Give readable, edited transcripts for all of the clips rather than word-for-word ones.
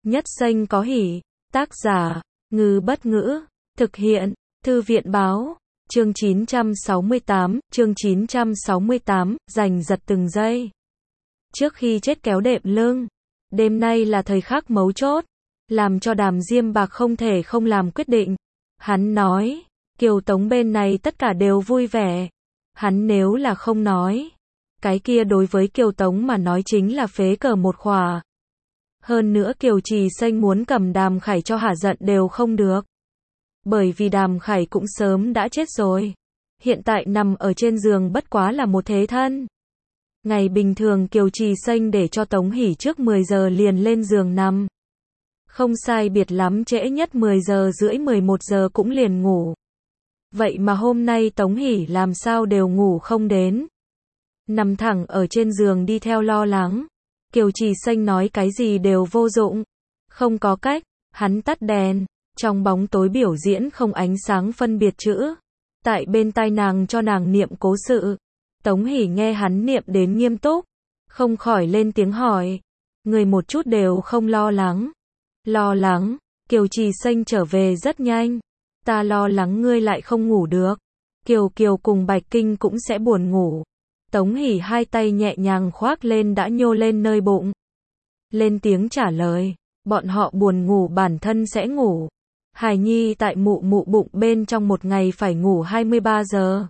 Nhất xanh có hỉ. Tác giả, Ngư Bất Ngữ. Thực hiện, Thư viện Báo. Chương 968, giành giật từng giây. Trước khi chết kéo đệm lưng. Đêm nay là thời khắc mấu chốt, làm cho Đàm Diêm Bạc không thể không làm quyết định. Hắn nói, Kiều Tống bên này tất cả đều vui vẻ. Hắn nếu là không nói, cái kia đối với Kiều Tống mà nói chính là phế cờ một khỏa. Hơn nữa Kiều Trì Xanh muốn cầm Đàm Khải cho hả giận đều không được. Bởi vì Đàm Khải cũng sớm đã chết rồi. Hiện tại nằm ở trên giường bất quá là một thế thân. Ngày bình thường Kiều Trì Xanh để cho Tống Hỷ trước 10 giờ liền lên giường nằm. Không sai biệt lắm trễ nhất 10 giờ rưỡi 11 giờ cũng liền ngủ. Vậy mà hôm nay Tống Hỷ làm sao đều ngủ không đến. Nằm thẳng ở trên giường đi theo lo lắng. Kiều Trì Xanh nói cái gì đều vô dụng. Không có cách, hắn tắt đèn. Trong bóng tối biểu diễn không ánh sáng phân biệt chữ. Tại bên tai nàng cho nàng niệm cố sự. Tống Hỷ nghe hắn niệm đến nghiêm túc. Không khỏi lên tiếng hỏi. Người một chút đều không lo lắng. Lo lắng, Kiều Trì Xanh trở về rất nhanh. Ta lo lắng ngươi lại không ngủ được. Kiều Kiều cùng Bạch Kinh cũng sẽ buồn ngủ. Tống Hỷ hai tay nhẹ nhàng khoác lên đã nhô lên nơi bụng. Lên tiếng trả lời, bọn họ buồn ngủ bản thân sẽ ngủ. Hải Nhi tại mụ mụ bụng bên trong một ngày phải ngủ 23 giờ.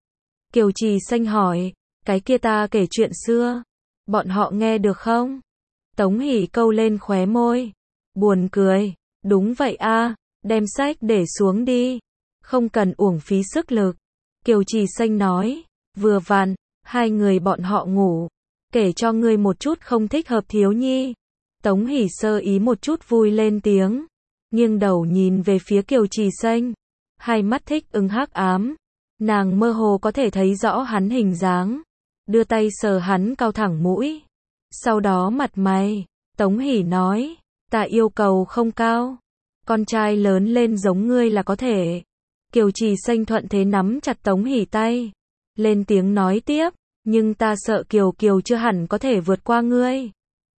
Kiều Trì Xanh hỏi, cái kia ta kể chuyện xưa, bọn họ nghe được không? Tống Hỷ câu lên khóe môi. Buồn cười, đúng vậy a, đem sách để xuống đi. Không cần uổng phí sức lực. Kiều Trì Xanh nói, vừa vặn, hai người bọn họ ngủ. Kể cho ngươi một chút không thích hợp thiếu nhi. Tống Hỷ sơ ý một chút vui lên tiếng. Nghiêng đầu nhìn về phía Kiều Trì Xanh. Hai mắt thích ứng hắc ám. Nàng mơ hồ có thể thấy rõ hắn hình dáng. Đưa tay sờ hắn cao thẳng mũi. Sau đó mặt mày. Tống Hỷ nói, ta yêu cầu không cao. Con trai lớn lên giống ngươi là có thể. Kiều Trì Xanh thuận thế nắm chặt Tống Hỷ tay. Lên tiếng nói tiếp, nhưng ta sợ Kiều Kiều chưa hẳn có thể vượt qua ngươi.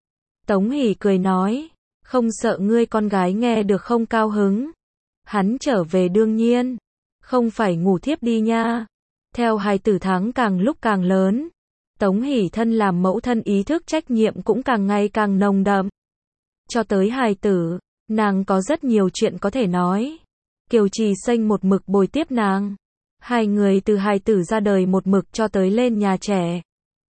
Tống Hỷ cười nói, không sợ ngươi con gái nghe được không cao hứng. Hắn trở về đương nhiên. Không phải ngủ thiếp đi nha. Theo hài tử tháng càng lúc càng lớn. Tống Hỷ thân làm mẫu thân ý thức trách nhiệm cũng càng ngày càng nồng đậm. Cho tới hài tử, nàng có rất nhiều chuyện có thể nói. Kiều Trì Xanh một mực bồi tiếp nàng. Hai người từ hài tử ra đời một mực cho tới lên nhà trẻ.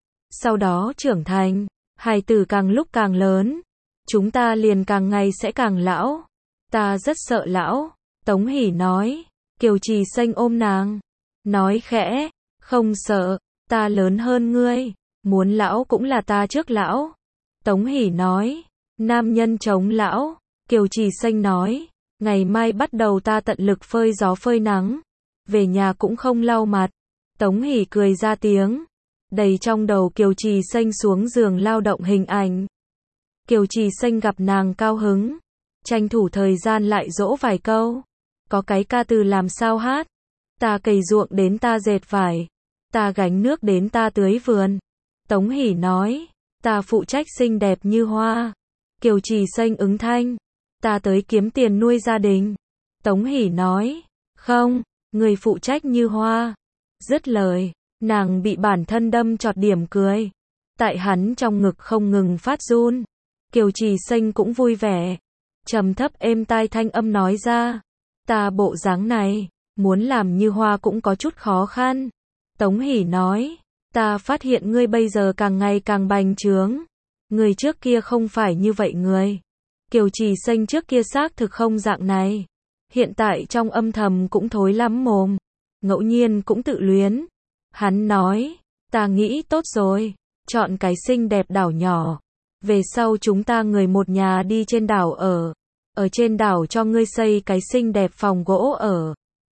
Sau đó trưởng thành, hài tử càng lúc càng lớn. Chúng ta liền càng ngày sẽ càng lão. Ta rất sợ lão. Tống Hỷ nói. Kiều Trì Xanh ôm nàng. Nói khẽ, không sợ, ta lớn hơn ngươi. Muốn lão cũng là ta trước lão. Tống Hỷ nói. Nam nhân chống lão. Kiều Trì Xanh nói. Ngày mai bắt đầu ta tận lực phơi gió phơi nắng. Về nhà cũng không lau mặt. Tống Hỷ cười ra tiếng. Đầy trong đầu Kiều Trì Xanh xuống giường lao động hình ảnh. Kiều Trì Xanh gặp nàng cao hứng. Tranh thủ thời gian lại dỗ vài câu. Có cái ca từ làm sao hát. Ta cày ruộng đến ta dệt vải. Ta gánh nước đến ta tưới vườn. Tống Hỷ nói. Ta phụ trách xinh đẹp như hoa. Kiều Trì Xanh ứng thanh. Ta tới kiếm tiền nuôi gia đình. Tống Hỷ nói. Không, người phụ trách như hoa. Dứt lời, nàng bị bản thân đâm chọt điểm cười. Tại hắn trong ngực không ngừng phát run. Kiều Trì Xanh cũng vui vẻ. Trầm thấp êm tai thanh âm nói ra. Ta bộ dáng này, muốn làm như hoa cũng có chút khó khăn. Tống Hỷ nói. Ta phát hiện ngươi bây giờ càng ngày càng bành trướng. Người trước kia không phải như vậy người. Kiều Trì Xanh trước kia xác thực không dạng này. Hiện tại trong âm thầm cũng thối lắm mồm. Ngẫu nhiên cũng tự luyến. Hắn nói. Ta nghĩ tốt rồi. Chọn cái xinh đẹp đảo nhỏ. Về sau chúng ta người một nhà đi trên đảo ở. Ở trên đảo cho ngươi xây cái xinh đẹp phòng gỗ ở.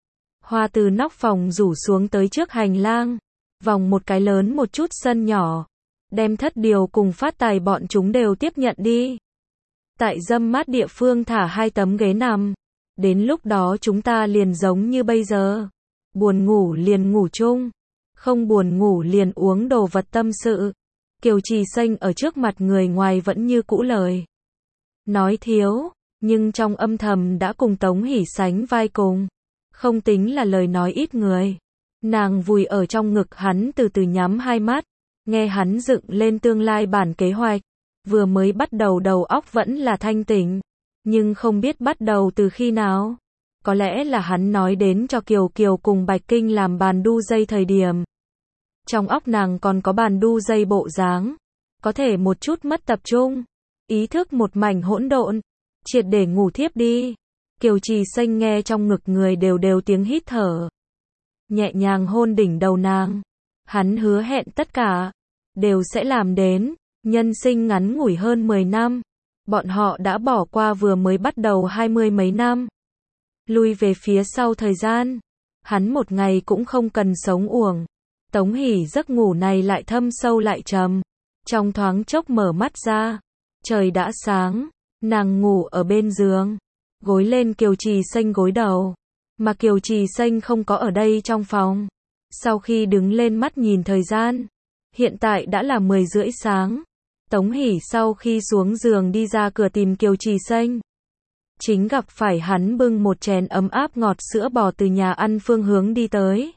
Hoa từ nóc phòng rủ xuống tới trước hành lang. Vòng một cái lớn một chút sân nhỏ. Đem Thất Điều cùng Phát Tài bọn chúng đều tiếp nhận đi. Tại râm mát địa phương thả 2 tấm ghế nằm. Đến lúc đó chúng ta liền giống như bây giờ. Buồn ngủ liền ngủ chung. Không buồn ngủ liền uống đồ vật tâm sự. Kiều Trì Xanh ở trước mặt người ngoài vẫn như cũ lời. Nói thiếu, nhưng trong âm thầm đã cùng Tống Hỷ sánh vai cùng. Không tính là lời nói ít người. Nàng vùi ở trong ngực hắn từ từ nhắm hai mắt, nghe hắn dựng lên tương lai bản kế hoạch. Vừa mới bắt đầu đầu óc vẫn là thanh tỉnh, nhưng không biết bắt đầu từ khi nào. Có lẽ là hắn nói đến cho Kiều Kiều cùng Bạch Kinh làm bàn đu dây thời điểm. Trong óc nàng còn có bàn đu dây bộ dáng, có thể một chút mất tập trung, ý thức một mảnh hỗn độn, triệt để ngủ thiếp đi. Kiều Trì Xanh nghe trong ngực người đều đều tiếng hít thở, nhẹ nhàng hôn đỉnh đầu nàng. Hắn hứa hẹn tất cả đều sẽ làm đến. Nhân sinh ngắn ngủi hơn 10 năm, bọn họ đã bỏ qua vừa mới bắt đầu 20 mấy năm. Lui về phía sau thời gian, hắn một ngày cũng không cần sống uổng. Tống Hỷ giấc ngủ này lại thâm sâu lại trầm. Trong thoáng chốc mở mắt ra, trời đã sáng, nàng ngủ ở bên giường, gối lên Kiều Trì Xanh gối đầu, mà Kiều Trì Xanh không có ở đây trong phòng. Sau khi đứng lên mắt nhìn thời gian, hiện tại đã là 10 rưỡi sáng. Tống Hỷ sau khi xuống giường đi ra cửa tìm Kiều Trì Xanh, chính gặp phải hắn bưng một chén ấm áp ngọt sữa bò từ nhà ăn phương hướng đi tới.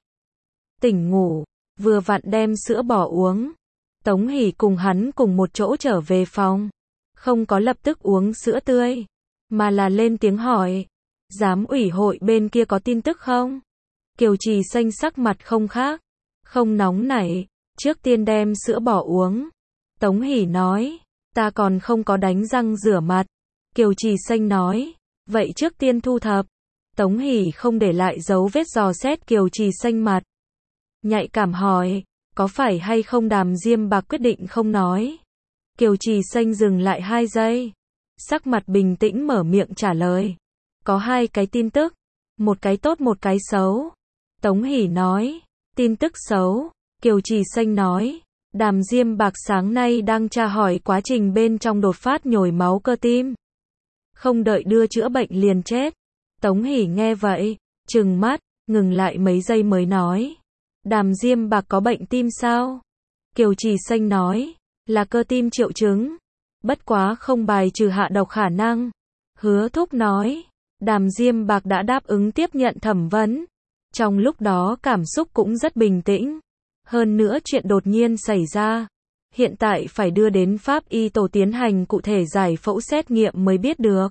Tỉnh ngủ, vừa vặn đem sữa bò uống. Tống Hỷ cùng hắn cùng một chỗ trở về phòng, không có lập tức uống sữa tươi, mà là lên tiếng hỏi, giám ủy hội bên kia có tin tức không? Kiều Trì Xanh sắc mặt không khác, không nóng nảy, trước tiên đem sữa bò uống. Tống Hỷ nói, ta còn không có đánh răng rửa mặt. Kiều Trì Xanh nói, vậy trước tiên thu thập. Tống Hỷ không để lại dấu vết dò xét Kiều Trì Xanh mặt. Nhạy cảm hỏi, có phải hay không Đàm Diêm Bạc quyết định không nói? Kiều Trì Xanh dừng lại 2 giây, sắc mặt bình tĩnh mở miệng trả lời. Có 2 cái tin tức, một cái tốt một cái xấu. Tống Hỷ nói, tin tức xấu. Kiều Trì Xanh nói, Đàm Diêm Bạc sáng nay đang tra hỏi quá trình bên trong đột phát nhồi máu cơ tim. Không đợi đưa chữa bệnh liền chết. Tống Hỷ nghe vậy, trừng mắt, ngừng lại mấy giây mới nói. Đàm Diêm Bạc có bệnh tim sao? Kiều Trì Xanh nói, là cơ tim triệu chứng. Bất quá không bài trừ hạ độc khả năng. Hứa Thúc nói, Đàm Diêm Bạc đã đáp ứng tiếp nhận thẩm vấn. Trong lúc đó cảm xúc cũng rất bình tĩnh. Hơn nữa chuyện đột nhiên xảy ra, hiện tại phải đưa đến pháp y tổ tiến hành cụ thể giải phẫu xét nghiệm mới biết được.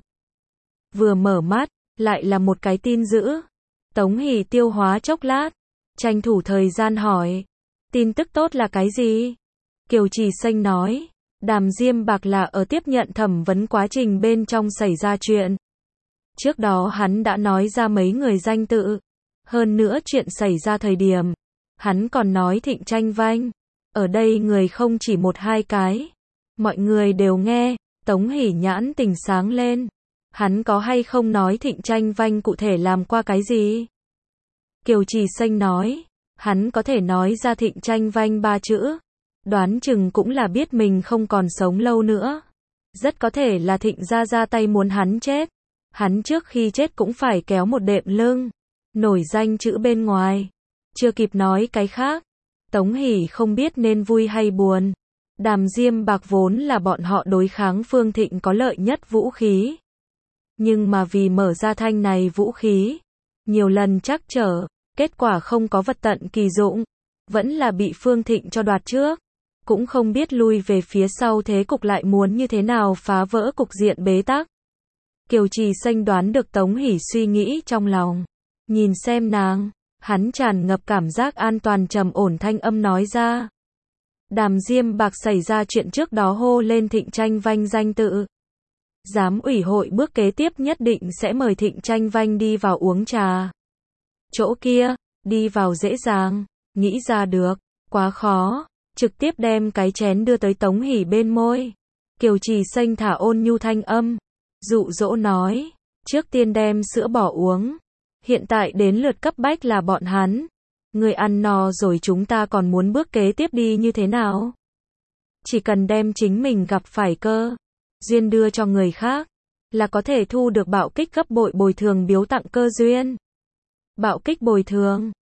Vừa mở mắt, lại là một cái tin dữ. Tống Hỷ tiêu hóa chốc lát, tranh thủ thời gian hỏi, tin tức tốt là cái gì? Kiều Trì Xanh nói, Đàm Diêm Bạc là ở tiếp nhận thẩm vấn quá trình bên trong xảy ra chuyện. Trước đó hắn đã nói ra mấy người danh tự. Hơn nữa chuyện xảy ra thời điểm, hắn còn nói Thịnh Tranh Vanh. Ở đây người không chỉ 1-2 cái. Mọi người đều nghe. Tống Hỷ nhãn tình sáng lên. Hắn có hay không nói Thịnh Tranh Vanh cụ thể làm qua cái gì? Kiều Trì Xanh nói, hắn có thể nói ra Thịnh Tranh Vanh 3 chữ. Đoán chừng cũng là biết mình không còn sống lâu nữa. Rất có thể là Thịnh gia ra tay muốn hắn chết. Hắn trước khi chết cũng phải kéo một đệm lưng. Nổi danh chữ bên ngoài. Chưa kịp nói cái khác. Tống Hỷ không biết nên vui hay buồn. Đàm Diêm Bạc vốn là bọn họ đối kháng Phương Thịnh có lợi nhất vũ khí. Nhưng mà vì mở ra thanh này vũ khí, nhiều lần trắc trở, kết quả không có vật tận kỳ dụng. Vẫn là bị Phương Thịnh cho đoạt trước. Cũng không biết lui về phía sau thế cục lại muốn như thế nào phá vỡ cục diện bế tắc. Kiều Trì Xanh đoán được Tống Hỷ suy nghĩ trong lòng. Nhìn xem nàng, hắn tràn ngập cảm giác an toàn trầm ổn thanh âm nói ra. Đàm Diêm Bạc xảy ra chuyện trước đó hô lên Thịnh Tranh Vanh danh tự. Giám ủy hội bước kế tiếp nhất định sẽ mời Thịnh Tranh Vanh đi vào uống trà. Chỗ kia, đi vào dễ dàng, nghĩ ra được, quá khó, trực tiếp đem cái chén đưa tới Tống Hỷ bên môi. Kiều Trì Xanh thả ôn nhu thanh âm, dụ dỗ nói, trước tiên đem sữa bò uống. Hiện tại đến lượt cấp bách là bọn hắn. Người ăn no rồi chúng ta còn muốn bước kế tiếp đi như thế nào? Chỉ cần đem chính mình gặp phải cơ duyên đưa cho người khác, là có thể thu được bạo kích gấp bội bồi thường biếu tặng cơ duyên. Bạo kích bồi thường,